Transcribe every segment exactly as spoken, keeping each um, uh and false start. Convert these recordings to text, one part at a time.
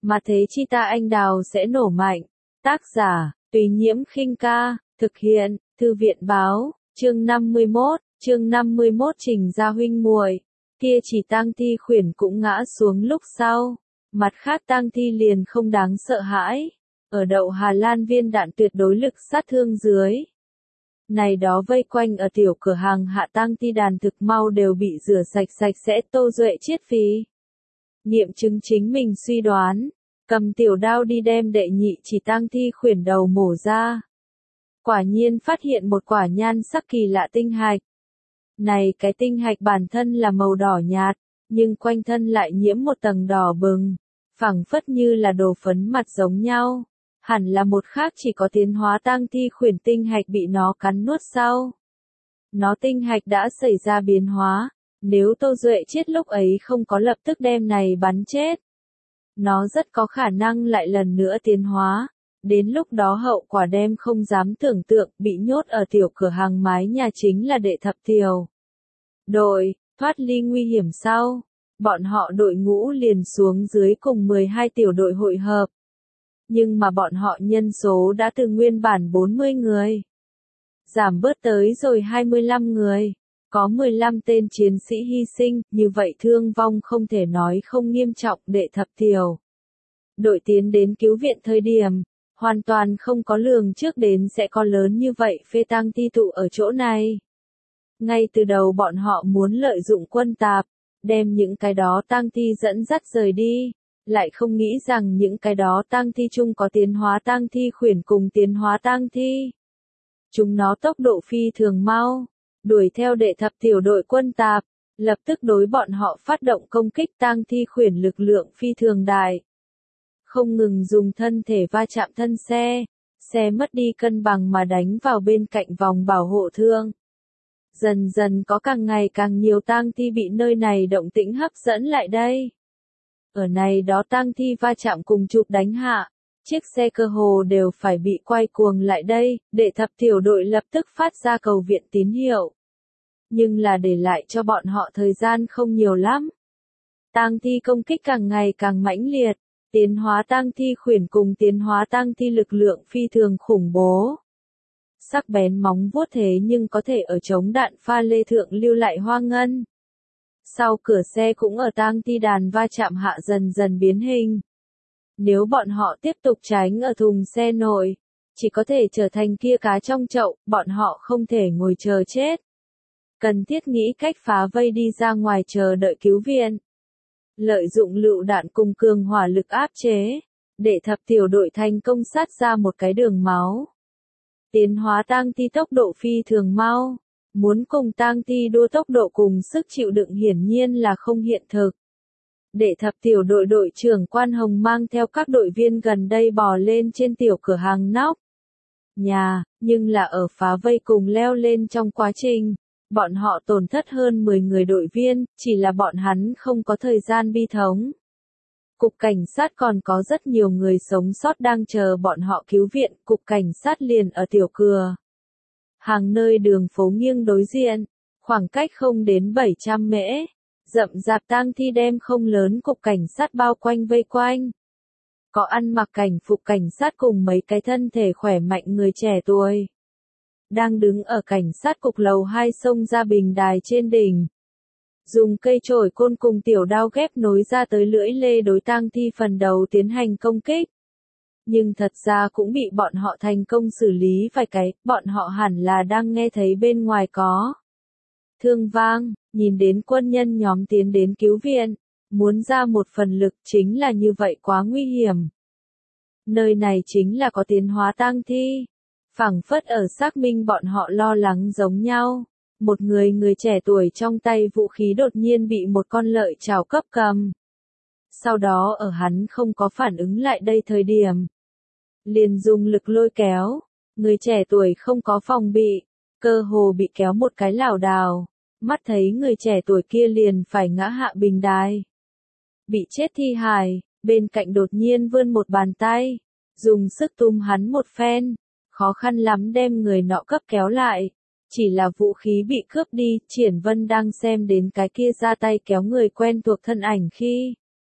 mà thế chi ta anh đào sẽ nổ mạnh. Tác giả, Tùy Nhiễm Khinh Ca, thực hiện, Thư viện Báo, chương năm mươi mốt, chương năm mươi mốt Trình Gia huynh muội, kia chỉ tang thi khuyển cũng ngã xuống lúc sau, mặt khác tang thi liền không đáng sợ hãi, ở đậu Hà Lan viên đạn tuyệt đối lực sát thương dưới. Này đó vây quanh ở tiểu cửa hàng hạ tang thi đàn thực mau đều bị rửa sạch sạch sẽ. Tô Duệ chiết phí. Nghiệm chứng chính mình suy đoán, cầm tiểu đao đi đem đệ nhị chỉ tang thi khuyển đầu mổ ra. Quả nhiên phát hiện một quả nhan sắc kỳ lạ tinh hạch. Này cái tinh hạch bản thân là màu đỏ nhạt, nhưng quanh thân lại nhiễm một tầng đỏ bừng, phẳng phất như là đồ phấn mặt giống nhau. Hẳn là một khác chỉ có tiến hóa tang thi khuyển tinh hạch bị nó cắn nuốt sau. Nó tinh hạch đã xảy ra biến hóa, nếu Tô Duệ chết lúc ấy không có lập tức đem này bắn chết. Nó rất có khả năng lại lần nữa tiến hóa, đến lúc đó hậu quả đem không dám tưởng tượng. Bị nhốt ở tiểu cửa hàng mái nhà chính là đệ thập tiểu đội, thoát ly nguy hiểm sau, bọn họ đội ngũ liền xuống dưới cùng mười hai tiểu đội hội hợp. Nhưng mà bọn họ nhân số đã từ nguyên bản bốn mươi người, giảm bớt tới rồi hai mươi lăm người, có mười lăm tên chiến sĩ hy sinh, như vậy thương vong không thể nói không nghiêm trọng. Đệ thập tiểu đội tiến đến cứu viện thời điểm, hoàn toàn không có lường trước đến sẽ có lớn như vậy phê tang thi tụ ở chỗ này. Ngay từ đầu bọn họ muốn lợi dụng quân tạp, đem những cái đó tang thi dẫn dắt rời đi. Lại không nghĩ rằng những cái đó tang thi chung có tiến hóa tang thi khuyển cùng tiến hóa tang thi. Chúng nó tốc độ phi thường mau, đuổi theo đệ thập tiểu đội quân tạp, lập tức đối bọn họ phát động công kích. Tang thi khuyển lực lượng phi thường đại, không ngừng dùng thân thể va chạm thân xe, xe mất đi cân bằng mà đánh vào bên cạnh vòng bảo hộ thương. Dần dần có càng ngày càng nhiều tang thi bị nơi này động tĩnh hấp dẫn lại đây. Ở này đó tang thi va chạm cùng chụp đánh hạ, chiếc xe cơ hồ đều phải bị quay cuồng lại đây. Đệ thập tiểu đội lập tức phát ra cầu viện tín hiệu. Nhưng là để lại cho bọn họ thời gian không nhiều lắm. Tang thi công kích càng ngày càng mãnh liệt, tiến hóa tang thi khuyển cùng tiến hóa tang thi lực lượng phi thường khủng bố. Sắc bén móng vuốt thế nhưng có thể ở chống đạn pha lê thượng lưu lại hoa ngân. Sau cửa xe cũng ở tang thi đàn va chạm hạ dần dần biến hình. Nếu bọn họ tiếp tục tránh ở thùng xe nội, chỉ có thể trở thành kia cá trong chậu. Bọn họ không thể ngồi chờ chết, cần thiết nghĩ cách phá vây đi ra ngoài chờ đợi cứu viện. Lợi dụng lựu đạn cùng cường hỏa lực áp chế, đệ thập tiểu đội thành công sát ra một cái đường máu. Tiến hóa tang thi tốc độ phi thường mau, muốn cùng tang thi đua tốc độ cùng sức chịu đựng hiển nhiên là không hiện thực. Đệ thập tiểu đội đội trưởng Quan Hồng mang theo các đội viên gần đây bò lên trên tiểu cửa hàng nóc nhà, nhưng là ở phá vây cùng leo lên trong quá trình, bọn họ tổn thất hơn mười người đội viên. Chỉ là bọn hắn không có thời gian bi thống. Cục cảnh sát còn có rất nhiều người sống sót đang chờ bọn họ cứu viện. Cục cảnh sát liền ở tiểu cửa hàng nơi đường phố nghiêng đối diện, khoảng cách không đến bảy trăm mễ. Rậm rạp tang thi đem không lớn cục cảnh sát bao quanh vây quanh. Có ăn mặc cảnh phục cảnh sát cùng mấy cái thân thể khỏe mạnh người trẻ tuổi, đang đứng ở cảnh sát cục lầu hai xông ra bình đài trên đỉnh. Dùng cây chổi côn cùng tiểu đao ghép nối ra tới lưỡi lê đối tang thi phần đầu tiến hành công kích. Nhưng thật ra cũng bị bọn họ thành công xử lý vài cái. Bọn họ hẳn là đang nghe thấy bên ngoài có thương vang, nhìn đến quân nhân nhóm tiến đến cứu viện, muốn ra một phần lực. Chính là như vậy quá nguy hiểm. Nơi này chính là có tiến hóa tang thi, phảng phất ở xác minh bọn họ lo lắng giống nhau. Một người người trẻ tuổi trong tay vũ khí đột nhiên bị một con lợi chảo cấp cầm. Sau đó ở hắn không có phản ứng lại đây thời điểm, liền dùng lực lôi kéo. Người trẻ tuổi không có phòng bị, cơ hồ bị kéo một cái lảo đảo. Mắt thấy người trẻ tuổi kia liền phải ngã hạ bình đài, bị chết thi hài. Bên cạnh đột nhiên vươn một bàn tay, dùng sức túm hắn một phen, khó khăn lắm đem người nọ cấp kéo lại. Chỉ là vũ khí bị cướp đi. Triển Vân đang xem đến cái kia ra tay kéo người quen thuộc thân ảnh khi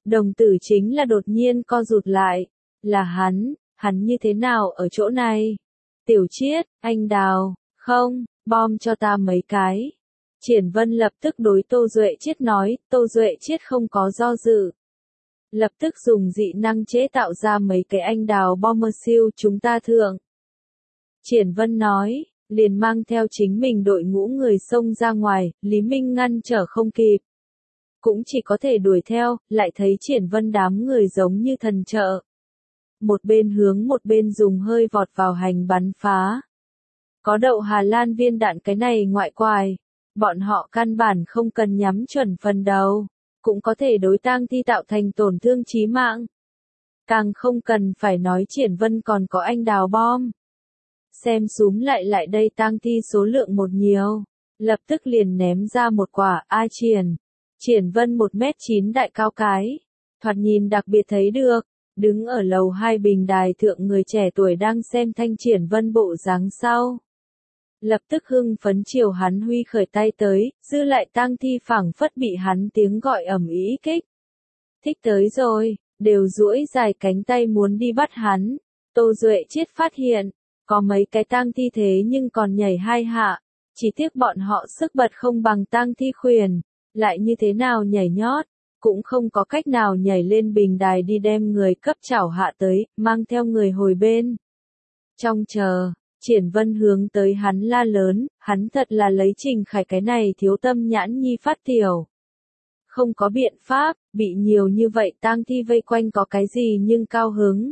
Đồng tử chính là đột nhiên co rụt lại. Là hắn, hắn như thế nào ở chỗ này? Tiểu Chiết, anh Đào, không, bom cho ta mấy cái. Triển Vân lập tức đối Tô Duệ Chiết nói, Tô Duệ Chiết không có do dự. Lập tức dùng dị năng chế tạo ra mấy cái anh đào bomber siêu chúng ta thượng. Triển Vân nói, liền mang theo chính mình đội ngũ người xông ra ngoài, Lý Minh ngăn trở không kịp. Cũng chỉ có thể đuổi theo, lại thấy Triển Vân đám người giống như thần trợ. Một bên hướng một bên dùng hơi vọt vào hành bắn phá. Có đậu Hà Lan viên đạn cái này ngoại quài. Bọn họ căn bản không cần nhắm chuẩn phần đầu. Cũng có thể đối tang thi tạo thành tổn thương chí mạng. Càng không cần phải nói Triển Vân còn có anh đào bom. Xem súm lại lại đây tang thi số lượng một nhiều. Lập tức liền ném ra một quả, ai Triển. Triển Vân một mét chín đại cao cái. Thoạt nhìn đặc biệt thấy được. Đứng ở lầu hai bình đài thượng người trẻ tuổi đang xem thanh Triển Vân bộ dáng sau. Lập tức hưng phấn chiều hắn huy khởi tay tới, dư lại tang thi phảng phất bị hắn tiếng gọi ầm ĩ kích. Thích tới rồi, đều duỗi dài cánh tay muốn đi bắt hắn. Tô Duệ Chiết phát hiện, có mấy cái tang thi thế nhưng còn nhảy hai hạ, chỉ tiếc bọn họ sức bật không bằng tang thi khuyển, lại như thế nào nhảy nhót, cũng không có cách nào nhảy lên bình đài đi đem người cấp chảo hạ tới, mang theo người hồi bên. Trong chờ, Triển Vân hướng tới hắn la lớn, hắn thật là lấy Trình Khải cái này thiếu tâm nhãn nhi phát tiểu. Không có biện pháp, bị nhiều như vậy tang thi vây quanh có cái gì nhưng cao hứng.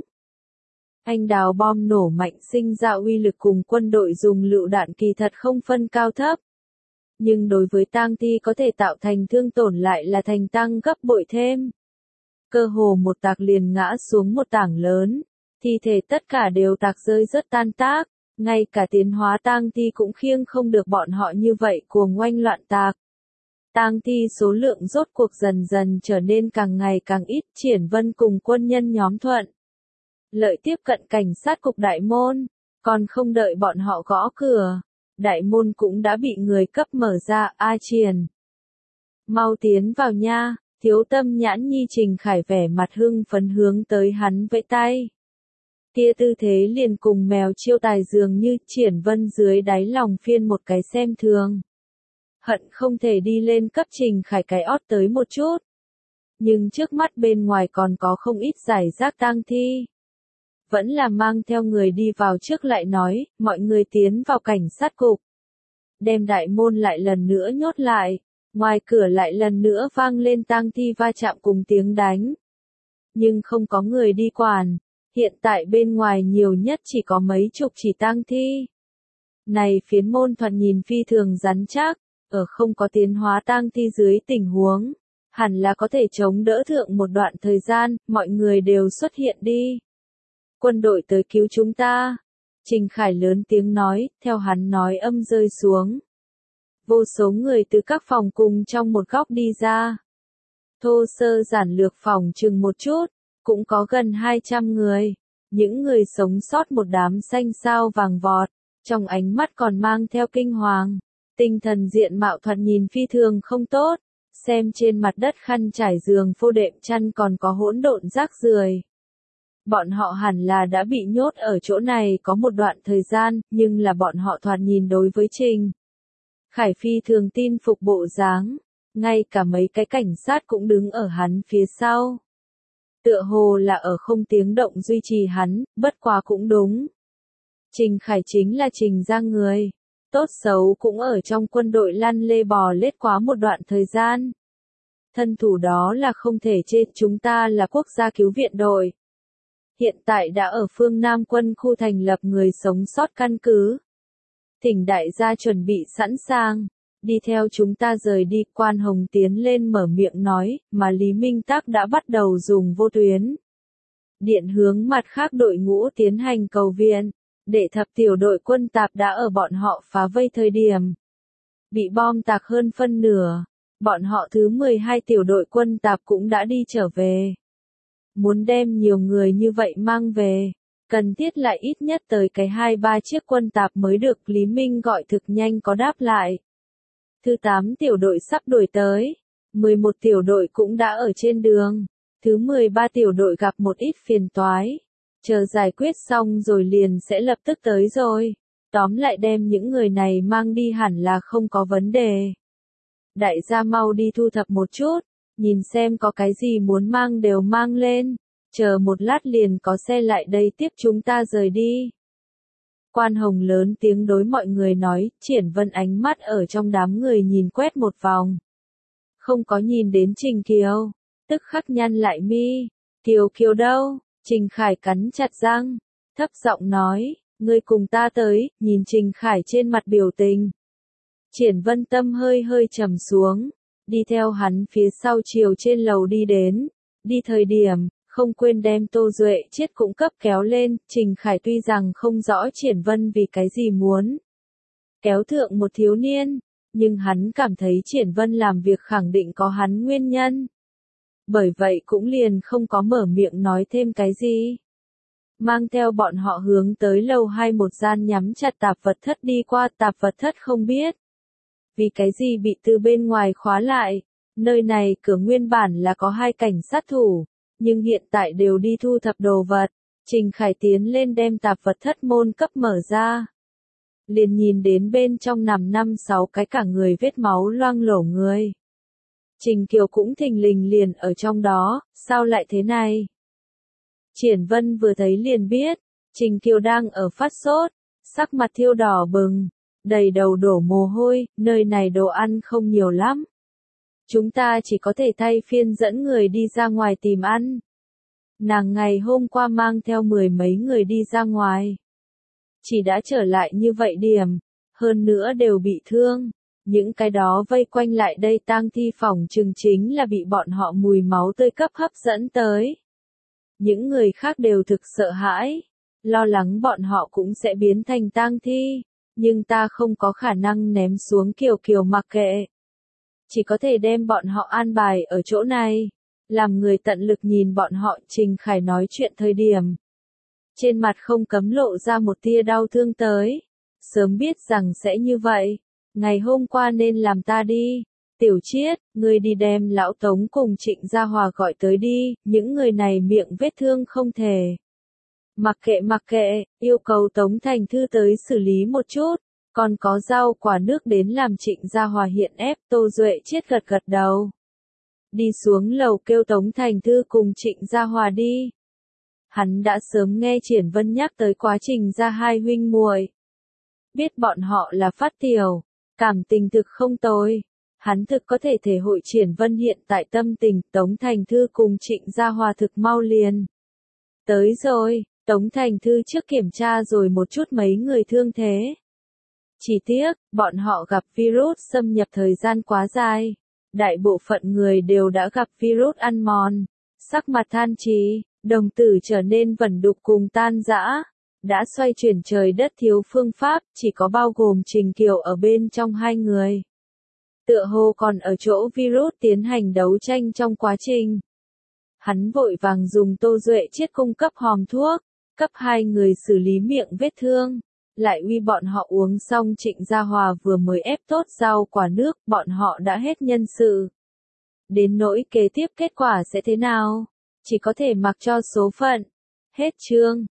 Anh đào bom nổ mạnh sinh ra uy lực cùng quân đội dùng lựu đạn kỳ thật không phân cao thấp. Nhưng đối với tang thi có thể tạo thành thương tổn lại là thành tăng gấp bội thêm. Cơ hồ một tạc liền ngã xuống một tảng lớn, thi thể tất cả đều tạc rơi rất tan tác, ngay cả tiến hóa tang thi cũng khiêng không được bọn họ như vậy cuồng oanh loạn tạc. Tang thi số lượng rốt cuộc dần dần trở nên càng ngày càng ít, Triển Vân cùng quân nhân nhóm thuận lợi tiếp cận cảnh sát cục đại môn, còn không đợi bọn họ gõ cửa. Đại môn cũng đã bị người cấp mở ra, A Triển. Mau tiến vào nha, thiếu tâm nhãn nhi Trình Khải vẻ mặt hưng phấn hướng tới hắn vẫy tay. Kia tư thế liền cùng mèo chiêu tài dường như Triển Vân dưới đáy lòng phiên một cái xem thường. Hận không thể đi lên cấp Trình Khải cái ót tới một chút. Nhưng trước mắt bên ngoài còn có không ít giải rác tang thi. Vẫn là mang theo người đi vào trước lại nói, mọi người tiến vào cảnh sát cục. Đem đại môn lại lần nữa nhốt lại, ngoài cửa lại lần nữa vang lên tang thi va chạm cùng tiếng đánh. Nhưng không có người đi quản, hiện tại bên ngoài nhiều nhất chỉ có mấy chục chỉ tang thi. Này phiến môn thoạt nhìn phi thường rắn chắc, ở không có tiến hóa tang thi dưới tình huống, hẳn là có thể chống đỡ thượng một đoạn thời gian, mọi người đều xuất hiện đi. Quân đội tới cứu chúng ta. Trình Khải lớn tiếng nói, theo hắn nói âm rơi xuống. Vô số người từ các phòng cùng trong một góc đi ra. Thô sơ giản lược phòng chừng một chút, cũng có gần hai trăm người. Những người sống sót một đám xanh sao vàng vọt, trong ánh mắt còn mang theo kinh hoàng. Tinh thần diện mạo thoạt nhìn phi thường không tốt, xem trên mặt đất khăn trải giường phô đệm chăn còn có hỗn độn rác rưởi. Bọn họ hẳn là đã bị nhốt ở chỗ này có một đoạn thời gian, nhưng là bọn họ thoạt nhìn đối với Trình Khải phi thường tin phục bộ dáng, ngay cả mấy cái cảnh sát cũng đứng ở hắn phía sau. Tựa hồ là ở không tiếng động duy trì hắn, bất quá cũng đúng. Trình Khải chính là Trình gia người, tốt xấu cũng ở trong quân đội lăn lê bò lết quá một đoạn thời gian. Thân thủ đó là không thể chê, chúng ta là quốc gia cứu viện đội. Hiện tại đã ở phương Nam quân khu thành lập người sống sót căn cứ. Thỉnh đại gia chuẩn bị sẵn sàng, đi theo chúng ta rời đi. Quan Hồng tiến lên mở miệng nói, mà Lý Minh Tắc đã bắt đầu dùng vô tuyến điện hướng mặt khác đội ngũ tiến hành cầu viện, để thập tiểu đội quân tạp đã ở bọn họ phá vây thời điểm bị bom tạc hơn phân nửa, bọn họ thứ mười hai tiểu đội quân tạp cũng đã đi trở về. Muốn đem nhiều người như vậy mang về, cần thiết lại ít nhất tới cái hai ba chiếc quân tạp mới được. Lý Minh gọi thực nhanh có đáp lại. Thứ tám tiểu đội sắp đuổi tới, mười một tiểu đội cũng đã ở trên đường. Thứ mười ba tiểu đội gặp một ít phiền toái. Chờ giải quyết xong rồi liền sẽ lập tức tới rồi. Tóm lại đem những người này mang đi hẳn là không có vấn đề. Đại gia mau đi thu thập một chút, nhìn xem có cái gì muốn mang đều mang lên. Chờ một lát liền có xe lại đây tiếp chúng ta rời đi. Quan Hồng lớn tiếng đối mọi người nói, Triển Vân ánh mắt ở trong đám người nhìn quét một vòng. Không có nhìn đến Trình Kiều, tức khắc nhăn lại mi. Kiều Kiều đâu? Trình Khải cắn chặt răng, thấp giọng nói, ngươi cùng ta tới, nhìn Trình Khải trên mặt biểu tình. Triển Vân tâm hơi hơi trầm xuống, đi theo hắn phía sau chiều trên lầu đi đến, đi thời điểm, không quên đem Tô Duệ Chiết cũng cấp kéo lên. Trình Khải tuy rằng không rõ Triển Vân vì cái gì muốn kéo thượng một thiếu niên, nhưng hắn cảm thấy Triển Vân làm việc khẳng định có hắn nguyên nhân. Bởi vậy cũng liền không có mở miệng nói thêm cái gì. Mang theo bọn họ hướng tới lầu hai một gian nhắm chặt tạp vật thất đi qua. Tạp vật thất không biết vì cái gì bị từ bên ngoài khóa lại. Nơi này cửa nguyên bản là có hai cảnh sát thủ, nhưng hiện tại đều đi thu thập đồ vật. Trình Khải tiến lên đem tạp vật thất môn cấp mở ra. Liền nhìn đến bên trong nằm năm sáu cái cả người vết máu loang lổ người. Trình Kiều cũng thình lình liền ở trong đó, sao lại thế này? Triển Vân vừa thấy liền biết, Trình Kiều đang ở phát sốt, sắc mặt thiêu đỏ bừng, đầy đầu đổ mồ hôi, nơi này đồ ăn không nhiều lắm. Chúng ta chỉ có thể thay phiên dẫn người đi ra ngoài tìm ăn. Nàng ngày hôm qua mang theo mười mấy người đi ra ngoài. Chỉ đã trở lại như vậy điểm, hơn nữa đều bị thương. Những cái đó vây quanh lại đây tang thi phỏng chừng chính là bị bọn họ mùi máu tươi cấp hấp dẫn tới. Những người khác đều thực sợ hãi, lo lắng bọn họ cũng sẽ biến thành tang thi, nhưng ta không có khả năng ném xuống Kiều Kiều mặc kệ. Chỉ có thể đem bọn họ an bài ở chỗ này, làm người tận lực nhìn bọn họ. Trình Khải nói chuyện thời điểm. Trên mặt không cấm lộ ra một tia đau thương tới. Sớm biết rằng sẽ như vậy. Ngày hôm qua nên làm ta đi. Tiểu Chiết, ngươi đi đem lão Tống cùng Trịnh Gia Hòa gọi tới đi. Những người này miệng vết thương không thể. Mặc kệ mặc kệ, yêu cầu Tống Thành Thư tới xử lý một chút. Còn có rau quả nước đến làm Trịnh Gia Hòa hiện ép. Tô Duệ Chiết gật gật đầu. Đi xuống lầu kêu Tống Thành Thư cùng Trịnh Gia Hòa đi. Hắn đã sớm nghe Triển Vân nhắc tới quá trình ra hai huynh muội. Biết bọn họ là phát tiểu, cảm tình thực không tồi. Hắn thực có thể thể hội Triển Vân hiện tại tâm tình. Tống Thành Thư cùng Trịnh Gia Hòa thực mau liền. Tới rồi, Tống Thành Thư trước kiểm tra rồi một chút mấy người thương thế. Chỉ tiếc, bọn họ gặp virus xâm nhập thời gian quá dài. Đại bộ phận người đều đã gặp virus ăn mòn. Sắc mặt than trì, đồng tử trở nên vẩn đục cùng tan rã. Đã xoay chuyển trời đất thiếu phương pháp, chỉ có bao gồm Trình Kiều ở bên trong hai người. Tựa hồ còn ở chỗ virus tiến hành đấu tranh trong quá trình. Hắn vội vàng dùng Tô Duệ Chiết cung cấp hòm thuốc, cấp hai người xử lý miệng vết thương. Lại uy bọn họ uống xong. Trịnh Gia Hòa vừa mới ép tốt rau quả nước, bọn họ đã hết nhân sự. Đến nỗi kế tiếp kết quả sẽ thế nào, chỉ có thể mặc cho số phận. Hết chương.